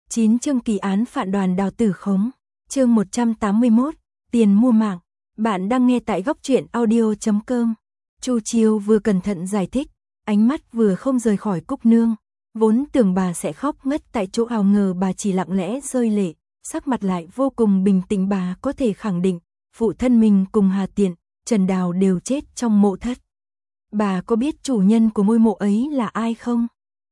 9 chương kỳ án phản đoàn Đào Tử Khống. Chương 181, tiền mua mạng. Bạn đang nghe tại góc truyện audio.com. Chu Chiêu vừa cẩn thận giải thích, ánh mắt vừa không rời khỏi Cúc Nương. Vốn tưởng bà sẽ khóc ngất tại chỗ, ào ngờ bà chỉ lặng lẽ rơi lệ, sắc mặt lại vô cùng bình tĩnh. Bà có thể khẳng định, phụ thân mình cùng Hà Tiện, Trần Đào đều chết trong mộ thất. Bà có biết chủ nhân của ngôi mộ ấy là ai không?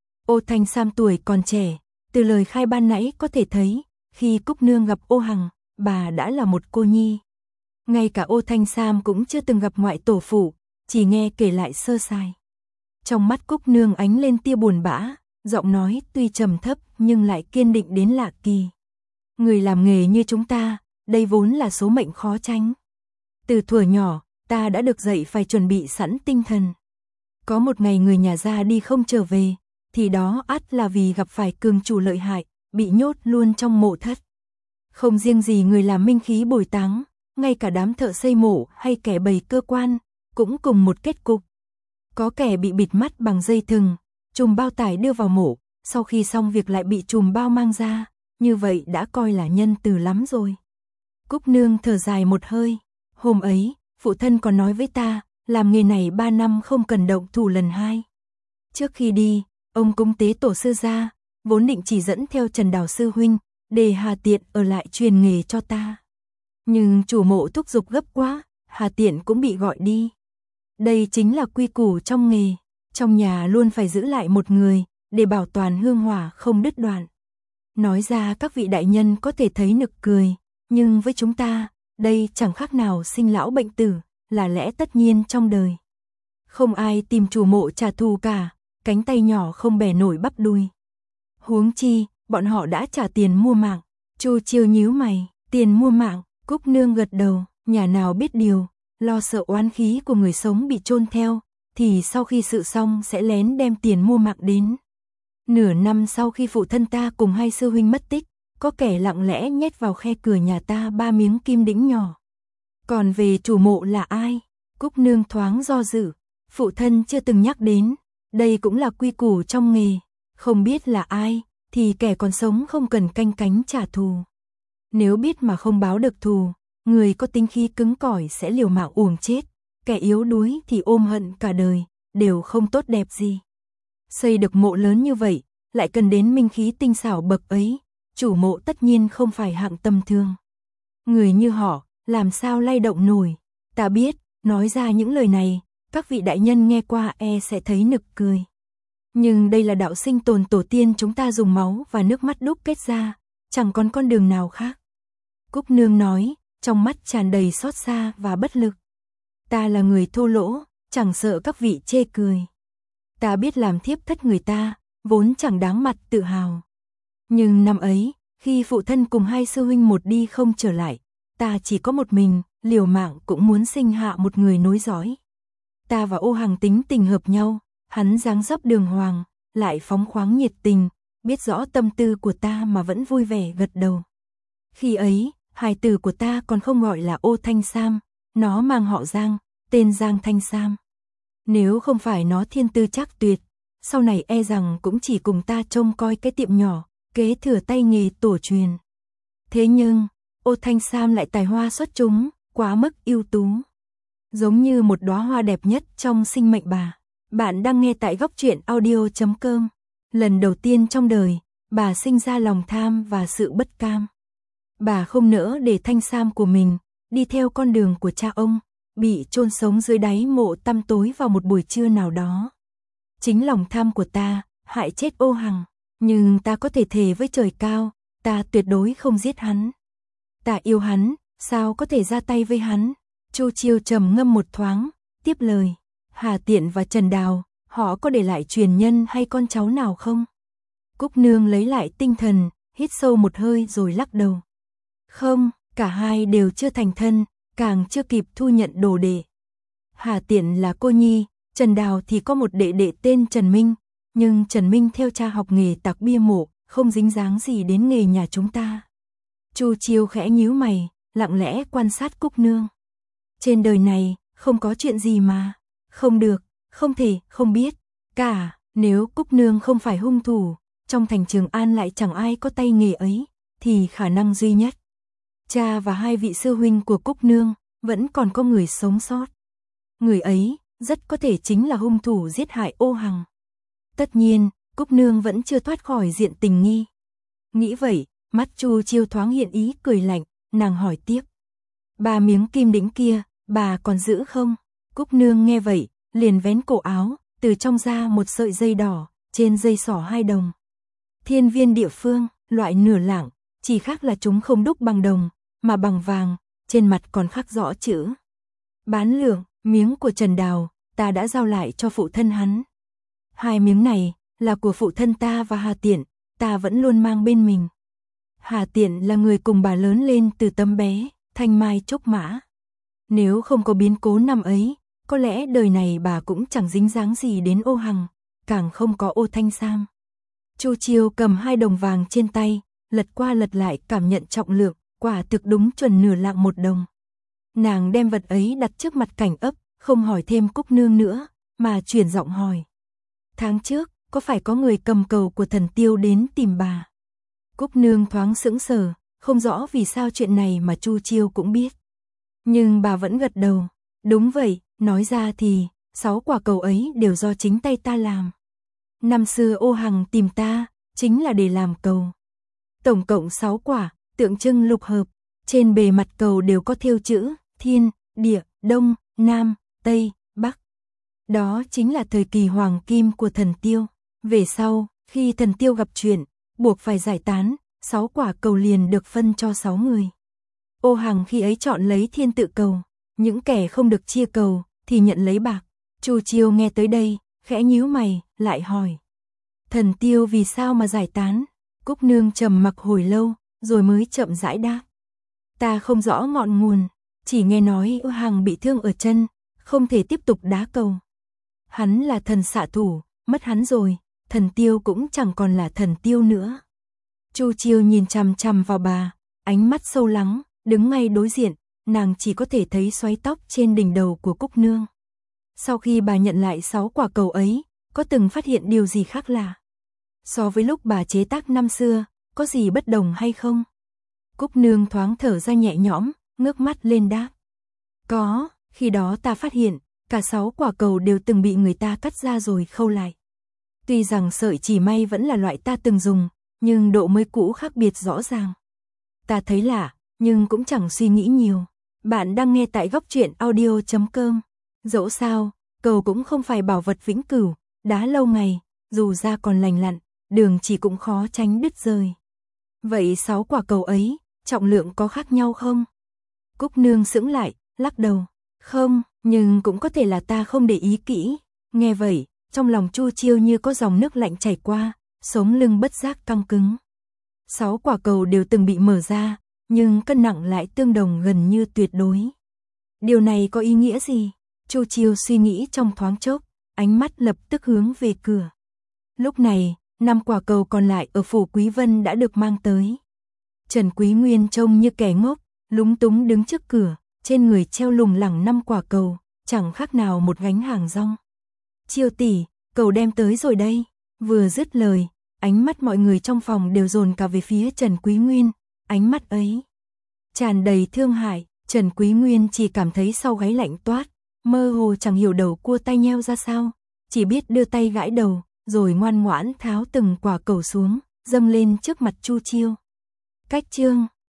Ô Thanh Sam tuổi còn trẻ, từ lời khai ban nãy có thể thấy, khi Cúc Nương gặp Ô Hằng, bà đã là một cô nhi. Ngay cả Ô Thanh Sam cũng chưa từng gặp ngoại tổ phụ, chỉ nghe kể lại sơ sài. Trong mắt Cúc Nương ánh lên tia buồn bã, giọng nói tuy trầm thấp nhưng lại kiên định đến lạ kỳ. Người làm nghề như chúng ta, đây vốn là số mệnh khó tránh. Từ thuở nhỏ, ta đã được dạy phải chuẩn bị sẵn tinh thần. Có một ngày người nhà ra đi không trở về, thì đó ắt là vì gặp phải cường chủ lợi hại, bị nhốt luôn trong mộ thất. Không riêng gì người làm minh khí bồi táng, ngay cả đám thợ xây mộ hay kẻ bày cơ quan, cũng cùng một kết cục. Có kẻ bị bịt mắt bằng dây thừng, chùm bao tải đưa vào mộ, sau khi xong việc lại bị chùm bao mang ra, như vậy đã coi là nhân từ lắm rồi. Cúc Nương thở dài một hơi, hôm ấy, phụ thân còn nói với ta, làm nghề này 3 năm không cần động thủ lần hai. Trước khi đi, ông cúng tế tổ sư ra, vốn định chỉ dẫn theo Trần Đào sư huynh, để Hà Tiện ở lại truyền nghề cho ta. Nhưng chủ mộ thúc giục gấp quá, Hà Tiện cũng bị gọi đi. Đây chính là quy củ trong nghề, trong nhà luôn phải giữ lại một người, để bảo toàn hương hỏa không đứt đoạn. Nói ra các vị đại nhân có thể thấy nực cười, nhưng với chúng ta, đây chẳng khác nào sinh lão bệnh tử, là lẽ tất nhiên trong đời. Không ai tìm chủ mộ trả thù cả, cánh tay nhỏ không bẻ nổi bắp đùi. Huống chi, bọn họ đã trả tiền mua mạng. Chu Chiêu nhíu mày, tiền mua mạng. Cúc Nương gật đầu, nhà nào biết điều, lo sợ oán khí của người sống bị chôn theo, thì sau khi sự xong sẽ lén đem tiền mua mạng đến. Nửa năm sau khi phụ thân ta cùng hai sư huynh mất tích, có kẻ lặng lẽ nhét vào khe cửa nhà ta 3 miếng kim đĩnh nhỏ. Còn về chủ mộ là ai? Cúc Nương thoáng do dự, phụ thân chưa từng nhắc đến, đây cũng là quy củ trong nghề, không biết là ai, thì kẻ còn sống không cần canh cánh trả thù. Nếu biết mà không báo được thù, người có tính khí cứng cỏi sẽ liều mạng uổng chết, kẻ yếu đuối thì ôm hận cả đời, đều không tốt đẹp gì. Xây được mộ lớn như vậy, lại cần đến minh khí tinh xảo bậc ấy, chủ mộ tất nhiên không phải hạng tầm thường. Người như họ, làm sao lay động nổi? Ta biết, nói ra những lời này, các vị đại nhân nghe qua sẽ thấy nực cười. Nhưng đây là đạo sinh tồn tổ tiên chúng ta dùng máu và nước mắt đúc kết ra, chẳng còn con đường nào khác. Cúc Nương nói, trong mắt tràn đầy xót xa và bất lực. Ta là người thô lỗ, chẳng sợ các vị chê cười. Ta biết làm thiếp thất người ta, vốn chẳng đáng mặt tự hào. Nhưng năm ấy, khi phụ thân cùng hai sư huynh một đi không trở lại, ta chỉ có một mình, liều mạng cũng muốn sinh hạ một người nối dõi. Ta và Ô Hằng tính tình hợp nhau, hắn dáng dấp đường hoàng, lại phóng khoáng nhiệt tình, biết rõ tâm tư của ta mà vẫn vui vẻ gật đầu. Khi ấy, hài tử của ta còn không gọi là Ô Thanh Sam, nó mang họ Giang, tên Giang Thanh Sam. Nếu không phải nó thiên tư trác tuyệt, sau này rằng cũng chỉ cùng ta trông coi cái tiệm nhỏ, kế thừa tay nghề tổ truyền. Thế nhưng, Ô Thanh Sam lại tài hoa xuất chúng, quá mức ưu tú. Giống như một đóa hoa đẹp nhất trong sinh mệnh bà. Bạn đang nghe tại góc truyện audio.com. Lần đầu tiên trong đời, bà sinh ra lòng tham và sự bất cam. Bà không nỡ để Thanh Sam của mình đi theo con đường của cha ông, bị chôn sống dưới đáy mộ tăm tối vào một buổi trưa nào đó. Chính lòng tham của ta hại chết Ô Hằng, nhưng ta có thể thề với trời cao, ta tuyệt đối không giết hắn. Ta yêu hắn, sao có thể ra tay với hắn? Chu Chiêu trầm ngâm một thoáng, tiếp lời, Hà Tiện và Trần Đào, họ có để lại truyền nhân hay con cháu nào không? Cúc Nương lấy lại tinh thần, hít sâu một hơi rồi lắc đầu. Không, cả hai đều chưa thành thân, càng chưa kịp thu nhận đồ đệ. Hà Tiện là cô nhi, Trần Đào thì có một đệ đệ tên Trần Minh, nhưng Trần Minh theo cha học nghề tạc bia mộ, không dính dáng gì đến nghề nhà chúng ta. Chu Chiêu khẽ nhíu mày, lặng lẽ quan sát Cúc Nương. Trên đời này, không có chuyện gì mà không được, không thể, không biết. Cả, nếu Cúc Nương không phải hung thủ, trong thành Trường An lại chẳng ai có tay nghề ấy, thì khả năng duy nhất. Cha và hai vị sư huynh của Cúc Nương, vẫn còn có người sống sót. Người ấy, rất có thể chính là hung thủ giết hại Ô Hằng. Tất nhiên, Cúc Nương vẫn chưa thoát khỏi diện tình nghi. Nghĩ vậy, mắt Chu Chiêu thoáng hiện ý cười lạnh, nàng hỏi tiếp. 3 miếng kim đĩnh kia, bà còn giữ không? Cúc Nương nghe vậy, liền vén cổ áo, từ trong ra một sợi dây đỏ, trên dây xỏ 2 đồng. Thiên viên địa phương, loại nửa lạng, chỉ khác là chúng không đúc bằng đồng, mà bằng vàng, trên mặt còn khắc rõ chữ. Bán lượng, miếng của Trần Đào, ta đã giao lại cho phụ thân hắn. 2 miếng này, là của phụ thân ta và Hà Tiện, ta vẫn luôn mang bên mình. Hà Tiện là người cùng bà lớn lên từ tấm bé, thanh mai trúc mã. Nếu không có biến cố năm ấy, có lẽ đời này bà cũng chẳng dính dáng gì đến Ô Hằng, càng không có Ô Thanh Sam. Chu Chiêu cầm 2 đồng vàng trên tay, lật qua lật lại cảm nhận trọng lượng, quả thực đúng chuẩn nửa lạng 1 đồng. Nàng đem vật ấy đặt trước mặt Cảnh Ấp, không hỏi thêm Cúc Nương nữa, mà chuyển giọng hỏi. Tháng trước, có phải có người cầm cầu của Thần Tiêu đến tìm bà? Cúc Nương thoáng sững sờ, không rõ vì sao chuyện này mà Chu Chiêu cũng biết. Nhưng bà vẫn gật đầu. Đúng vậy, nói ra thì, 6 quả cầu ấy đều do chính tay ta làm. Năm xưa Ô Hằng tìm ta, chính là để làm cầu. Tổng cộng 6 quả, tượng trưng lục hợp. Trên bề mặt cầu đều có thêu chữ, thiên, địa, đông, nam, tây, bắc. Đó chính là thời kỳ hoàng kim của Thần Tiêu. Về sau, khi Thần Tiêu gặp chuyện, buộc phải giải tán, 6 quả cầu liền được phân cho 6 người. Ô Hằng khi ấy chọn lấy thiên tự cầu, những kẻ không được chia cầu thì nhận lấy bạc. Chu Chiêu nghe tới đây, khẽ nhíu mày, lại hỏi. Thần Tiêu vì sao mà giải tán? Cúc Nương trầm mặc hồi lâu, rồi mới chậm rãi đáp. Ta không rõ ngọn nguồn, chỉ nghe nói Ô Hằng bị thương ở chân, không thể tiếp tục đá cầu. Hắn là thần xạ thủ, mất hắn rồi, Thần Tiêu cũng chẳng còn là Thần Tiêu nữa. Chu Chiêu nhìn chằm chằm vào bà, ánh mắt sâu lắng, đứng ngay đối diện, nàng chỉ có thể thấy xoáy tóc trên đỉnh đầu của Cúc Nương. Sau khi bà nhận lại 6 quả cầu ấy, có từng phát hiện điều gì khác lạ? So với lúc bà chế tác năm xưa, có gì bất đồng hay không? Cúc Nương thoáng thở ra nhẹ nhõm, ngước mắt lên đáp. Có, khi đó ta phát hiện, cả 6 quả cầu đều từng bị người ta cắt ra rồi khâu lại. Tuy rằng sợi chỉ may vẫn là loại ta từng dùng, nhưng độ mới cũ khác biệt rõ ràng. Ta thấy lạ, nhưng cũng chẳng suy nghĩ nhiều. Bạn đang nghe tại góc truyện audio.com. Dẫu sao, cầu cũng không phải bảo vật vĩnh cửu, đá lâu ngày, dù da còn lành lặn, đường chỉ cũng khó tránh đứt rời. Vậy 6 quả cầu ấy, trọng lượng có khác nhau không? Cúc Nương sững lại, lắc đầu. Không, nhưng cũng có thể là ta không để ý kỹ. Nghe vậy, trong lòng Chu Chiêu như có dòng nước lạnh chảy qua, sống lưng bất giác căng cứng. 6 quả cầu đều từng bị mở ra, nhưng cân nặng lại tương đồng gần như tuyệt đối. Điều này có ý nghĩa gì? Chu Chiêu suy nghĩ trong thoáng chốc, ánh mắt lập tức hướng về cửa. Lúc này, 5 quả cầu còn lại ở phủ Quý Vân đã được mang tới. Trần Quý Nguyên trông như kẻ ngốc, lúng túng đứng trước cửa, trên người treo lủng lẳng 5 quả cầu, chẳng khác nào một gánh hàng rong. Chiêu tỷ, cầu đem tới rồi đây. Vừa dứt lời, ánh mắt mọi người trong phòng đều dồn cả về phía Trần Quý Nguyên, ánh mắt ấy tràn đầy thương hại. Trần Quý Nguyên chỉ cảm thấy sau gáy lạnh toát, mơ hồ chẳng hiểu đầu cua tay nheo ra sao, chỉ biết đưa tay gãi đầu, rồi ngoan ngoãn tháo từng quả cầu xuống, dâng lên trước mặt Chu Chiêu. Cách chương